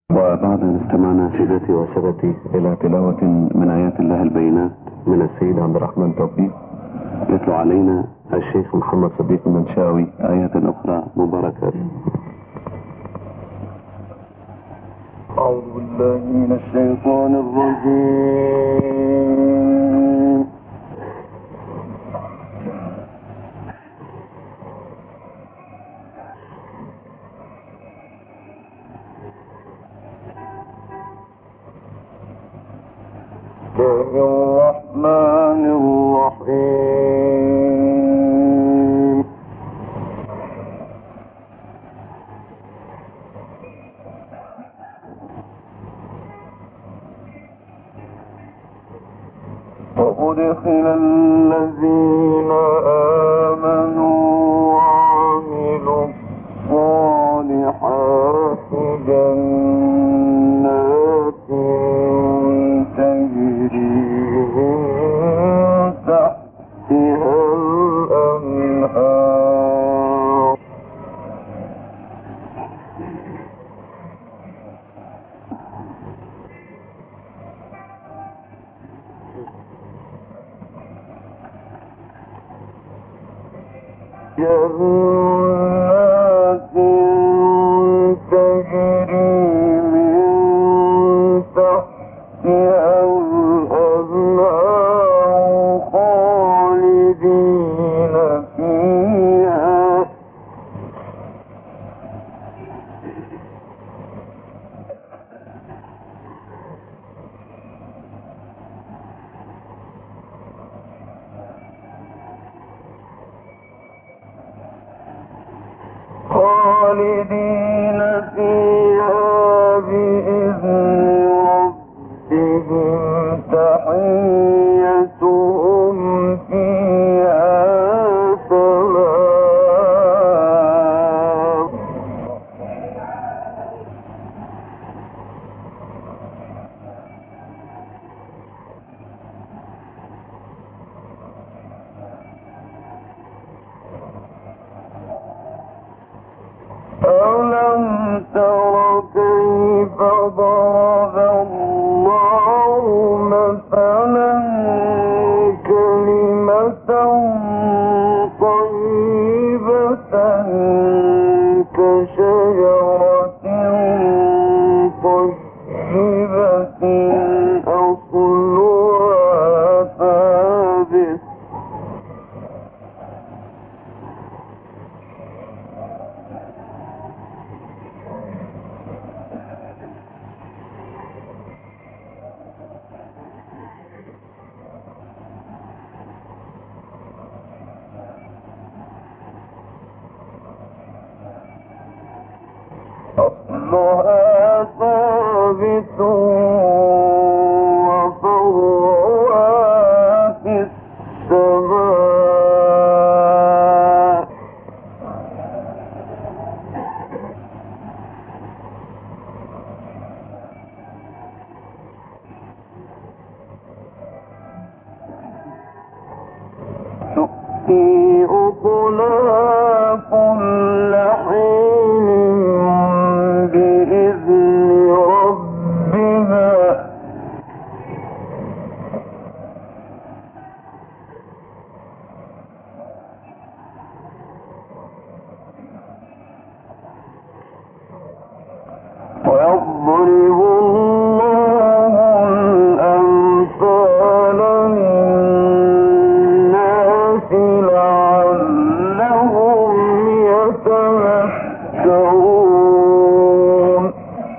وبعد أن استمعنا سيدتي وسادتي إلى تلاوة من آيات الله البينات من السيد عبد الرحمن توفيق، يتلو علينا الشيخ محمد صديق المنشاوي آيات أخرى مباركات. أعوذ بالله من الشيطان الرجيم. الرحمن الرحيم. وأدخل الذين آمنوا وعملوا الصالحات جنات تجري من تحتها الأنهار جنات تجري من تحتها الأنهار خالدين فيها بإذن ربهم تحيتهم فيها سلام. ألم تر كيف ضرب الله مثلا كلمة طيبة كشجرة طيبة أصلها ثابت وفرعها في السماء. تؤتي أكلها كل حين بإذن ربها ويضرب الله الأمثال للناس لعلهم يتذكرون.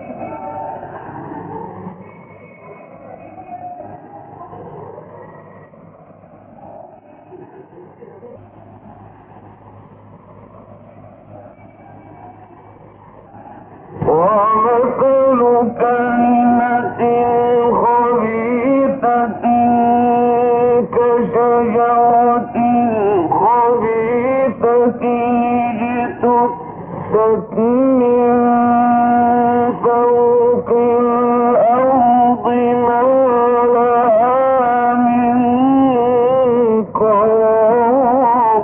ومثل كلمة خبيثة كشجرة خبيثة اجتثت من فوق الأرض ما لها من قرار.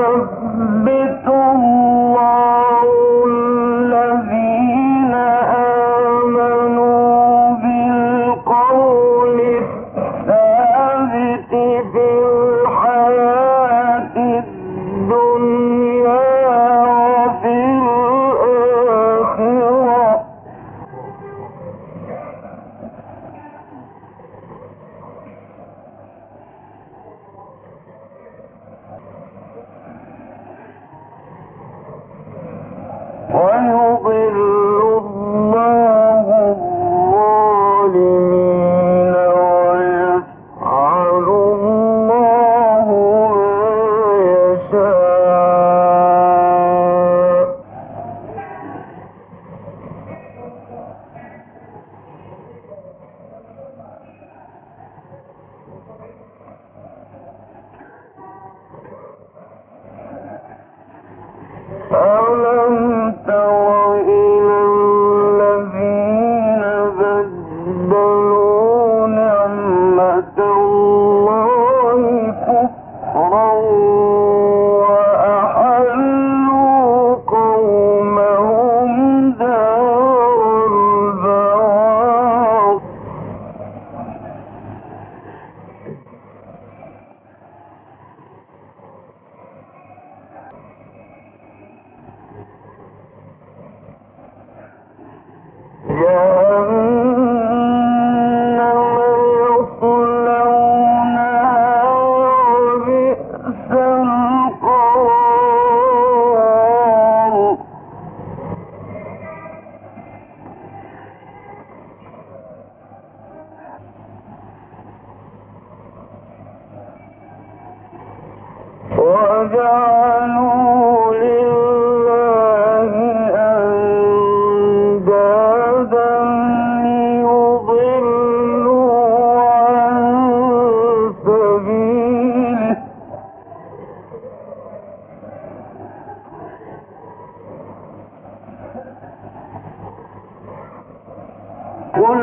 الله الذين آمنوا بالقول الثابت في الحياة الدنيا وفي الآخرة ويضل الله الظالمين ويفعل الله ما يشاء ألم تر إلى الذين بدلوا نعمة الله كفرا وأحلوا قومهم دار البوار جهنم يصلونها وبئس القرار وجعلوا لله أندادا ليضلوا عن سبيله قل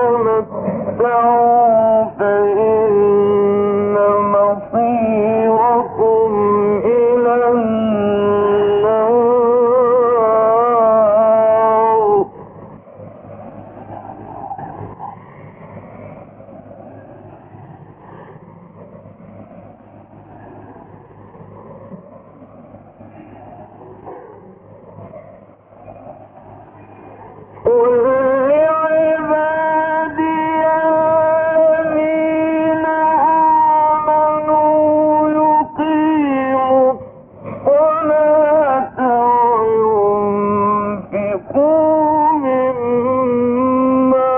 تمتعوا فإن مصيركم إلى النار قل لعبادي الذين آمنوا يقيموا الصلاة وينفقوا مما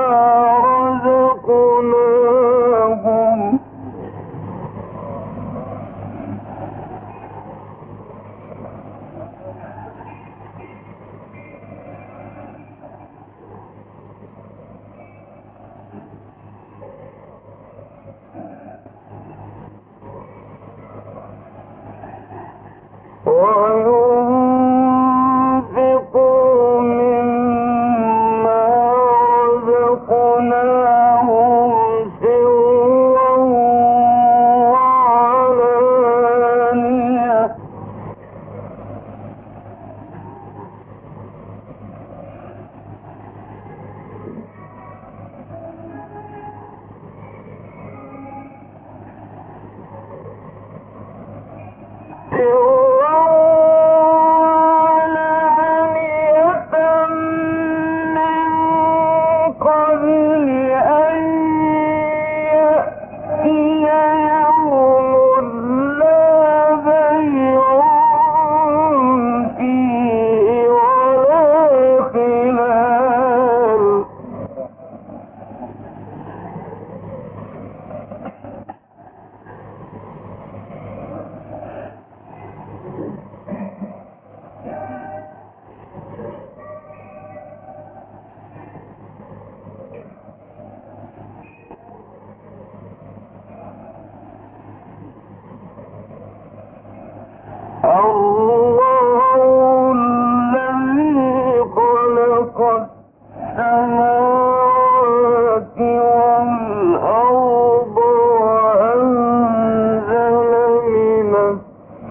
رزقناهم وينفقوا مما رزقناهم سرا وعلانية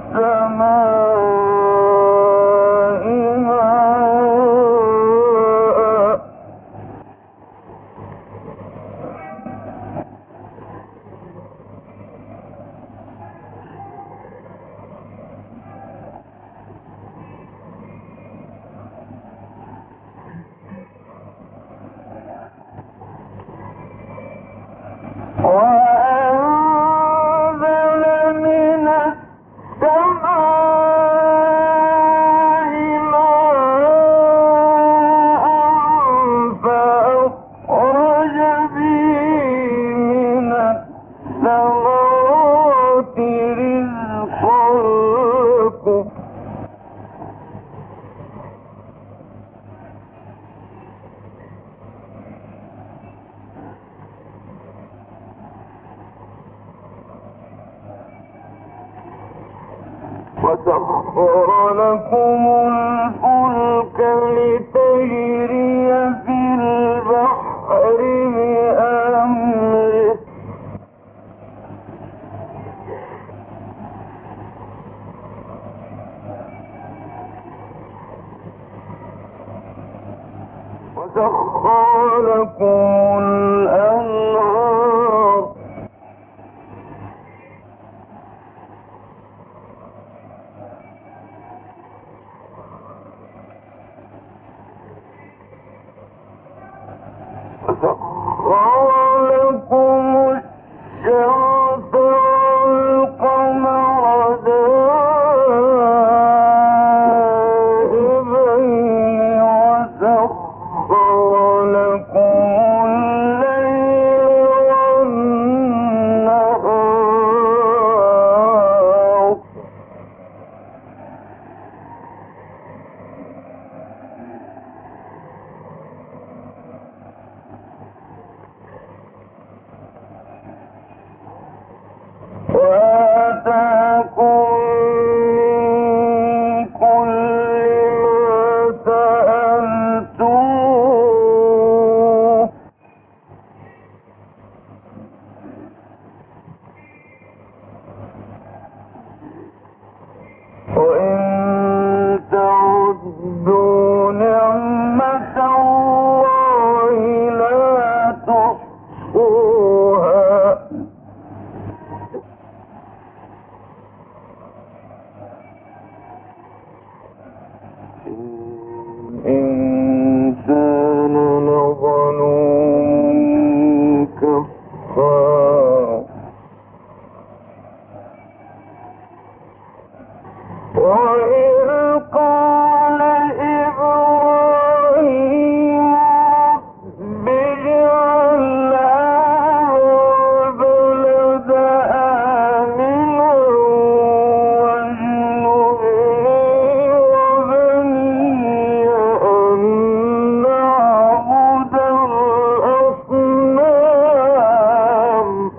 وسخر لكم الفلك لتجري في البحر بأمره وسخر لكم الأنهار وسخر لكم الشمس والقمر دائبين وسخر لكم الليل والنهار وآتاكم من كل ما سألتموه وإن تعدوا نعمة الله لا تحصوها الإنسان لظلوم كفار وإذ قال إبراهيم رب اجعل هذا البلد آمنا واجنبني وبني أن نعبد الأصنام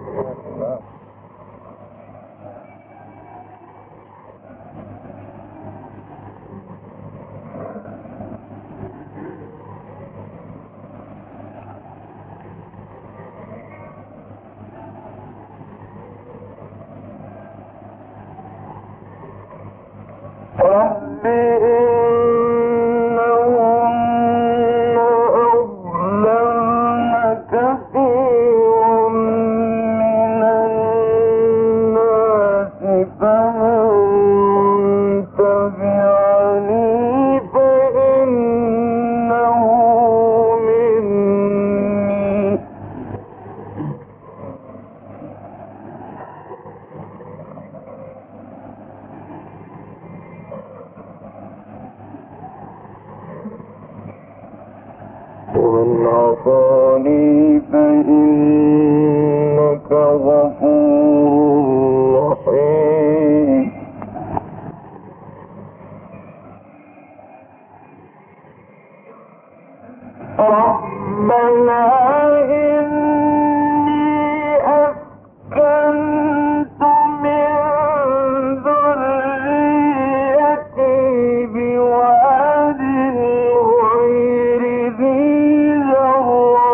رب إنهن أضللن كثيرا من الناس فمن تبعني فإنه مني ومن عصاني فإنك غفور رحيم ربنا إني أسكنت من ذريتي بواد غير ذي زرع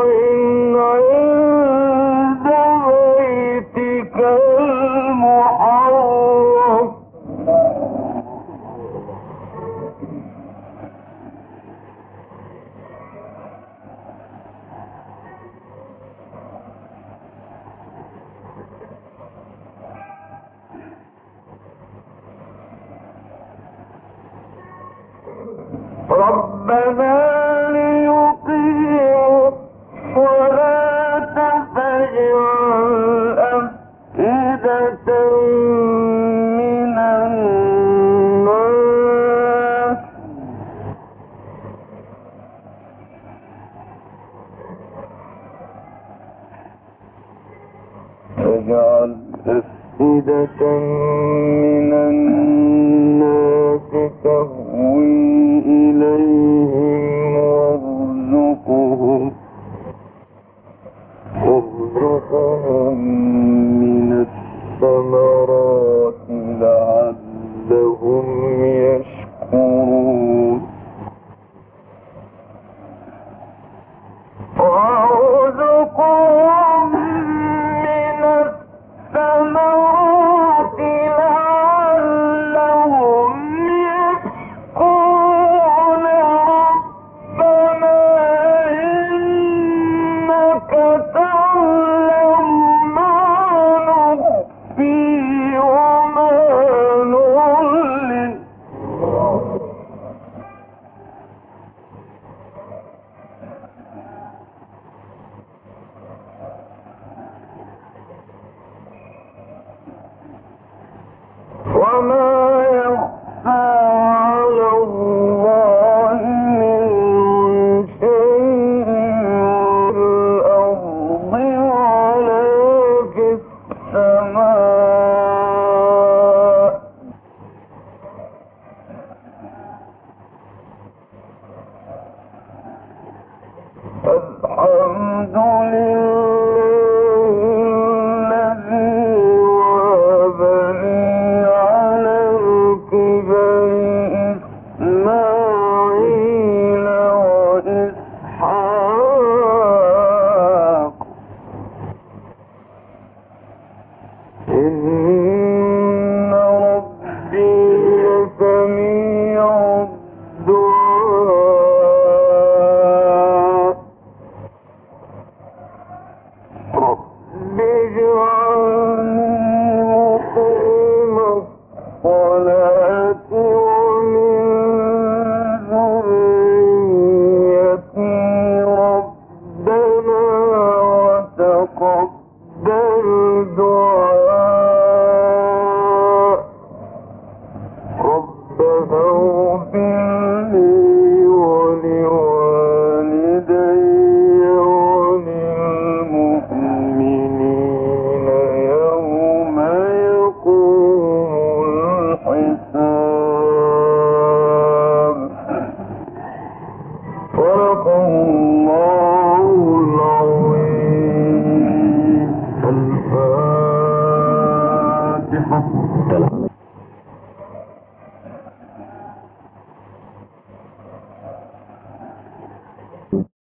عند بيتك المحرم ربنا ليقيموا الصلاة فاجعل أفئدة من الناس فاجعل أفئدة من الناس تهوي إليهم وارزقهم من الثمرات لعلهم يشكرون وارزقهم من الثمرات لعلهم يشكرون ربنا إنك تعلم ما نخفي وما نعلن وما يخفى على الله من شيء في الأرض ولا في السماء الحمد لله